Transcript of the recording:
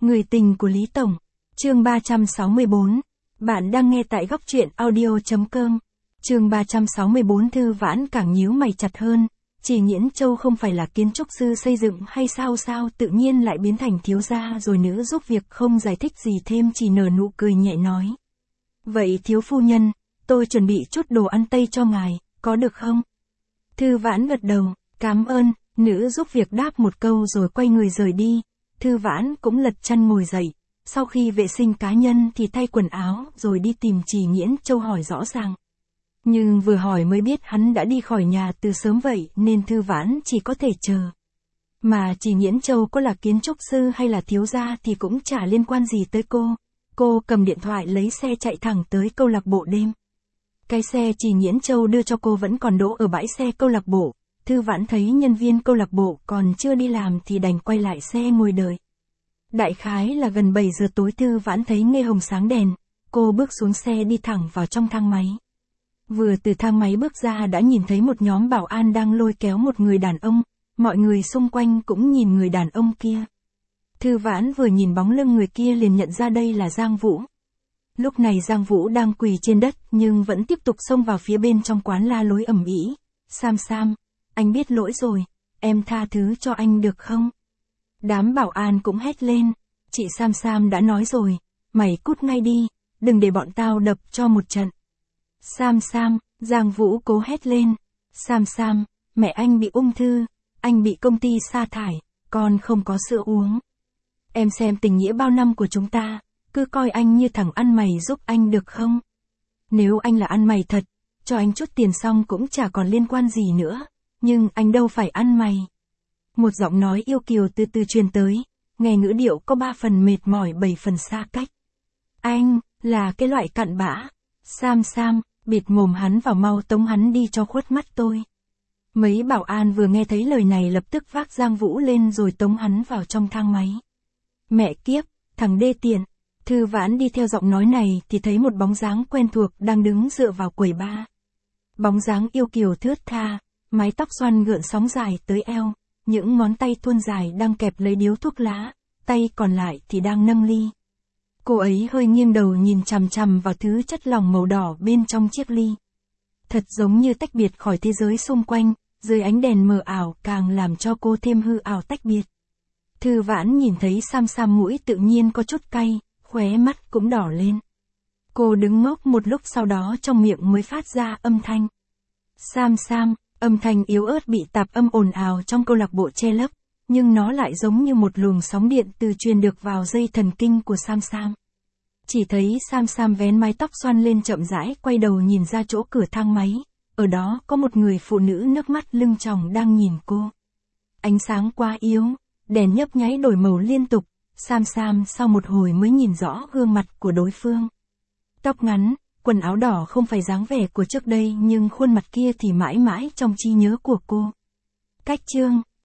Người tình của Lý Tổng. Chương 364. Bạn đang nghe tại góc truyện audio.com. Chương 364. Thư Vãn càng nhíu mày chặt hơn. Chỉ Nghiễn Châu không phải là kiến trúc sư xây dựng hay sao tự nhiên lại biến thành thiếu gia rồi nữ giúp việc, không giải thích gì thêm, chỉ nở nụ cười nhẹ nói. Vậy thiếu phu nhân, tôi chuẩn bị chút đồ ăn Tây cho ngài, có được không? Thư Vãn gật đầu, cảm ơn, nữ giúp việc đáp một câu rồi quay người rời đi. Thư Vãn cũng lật chân ngồi dậy, sau khi vệ sinh cá nhân thì thay quần áo rồi đi tìm Chỉ Nghiễn Châu hỏi rõ ràng. Nhưng vừa hỏi mới biết hắn đã đi khỏi nhà từ sớm vậy nên Thư Vãn chỉ có thể chờ. Mà Chỉ Nghiễn Châu có là kiến trúc sư hay là thiếu gia thì cũng chả liên quan gì tới cô. Cô cầm điện thoại lấy xe chạy thẳng tới câu lạc bộ đêm. Cái xe Chỉ Nghiễn Châu đưa cho cô vẫn còn đỗ ở bãi xe câu lạc bộ. Thư Vãn thấy nhân viên câu lạc bộ còn chưa đi làm thì đành quay lại xe ngồi đợi. Đại khái là gần 7 giờ tối, Thư Vãn thấy Nghe Hồng sáng đèn. Cô bước xuống xe đi thẳng vào trong thang máy. Vừa từ thang máy bước ra đã nhìn thấy một nhóm bảo an đang lôi kéo một người đàn ông. Mọi người xung quanh cũng nhìn người đàn ông kia. Thư Vãn vừa nhìn bóng lưng người kia liền nhận ra đây là Giang Vũ. Lúc này Giang Vũ đang quỳ trên đất nhưng vẫn tiếp tục xông vào phía bên trong quán la lối ầm ĩ. Sam, anh biết lỗi rồi, em tha thứ cho anh được không? Đám bảo an cũng hét lên, chị Sam đã nói rồi, mày cút ngay đi, đừng để bọn tao đập cho một trận. Sam, Giang Vũ cố hét lên, Sam, mẹ anh bị ung thư, anh bị công ty sa thải, con không có sữa uống. Em xem tình nghĩa bao năm của chúng ta, cứ coi anh như thằng ăn mày giúp anh được không? Nếu anh là ăn mày thật, cho anh chút tiền xong cũng chả còn liên quan gì nữa, nhưng anh đâu phải ăn mày. Một giọng nói yêu kiều từ từ truyền tới, nghe ngữ điệu có 3 phần mệt mỏi 7 phần xa cách. Anh, là cái loại cặn bã. Sam, bịt mồm hắn vào, mau tống hắn đi cho khuất mắt tôi. Mấy bảo an vừa nghe thấy lời này lập tức vác Giang Vũ lên rồi tống hắn vào trong thang máy. Mẹ kiếp, thằng đê tiện. Thư Vãn đi theo giọng nói này thì thấy một bóng dáng quen thuộc đang đứng dựa vào quầy bar. Bóng dáng yêu kiều thướt tha, mái tóc xoăn gợn sóng dài tới eo, những ngón tay thuôn dài đang kẹp lấy điếu thuốc lá, tay còn lại thì đang nâng ly. Cô ấy hơi nghiêng đầu nhìn chằm chằm vào thứ chất lỏng màu đỏ bên trong chiếc ly. Thật giống như tách biệt khỏi thế giới xung quanh, dưới ánh đèn mờ ảo càng làm cho cô thêm hư ảo tách biệt. Thư Vãn nhìn thấy Sam mũi tự nhiên có chút cay, khóe mắt cũng đỏ lên. Cô đứng ngốc một lúc sau đó trong miệng mới phát ra âm thanh. Sam, âm thanh yếu ớt bị tạp âm ồn ào trong câu lạc bộ che lấp, nhưng nó lại giống như một luồng sóng điện từ truyền được vào dây thần kinh của Sam. Chỉ thấy Sam vén mái tóc xoăn lên chậm rãi quay đầu nhìn ra chỗ cửa thang máy, ở đó có một người phụ nữ nước mắt lưng tròng đang nhìn cô. Ánh sáng quá yếu, đèn nhấp nháy đổi màu liên tục, Sam sau một hồi mới nhìn rõ gương mặt của đối phương. Tóc ngắn, quần áo đỏ không phải dáng vẻ của trước đây nhưng khuôn mặt kia thì mãi mãi trong trí nhớ của cô. Cách chương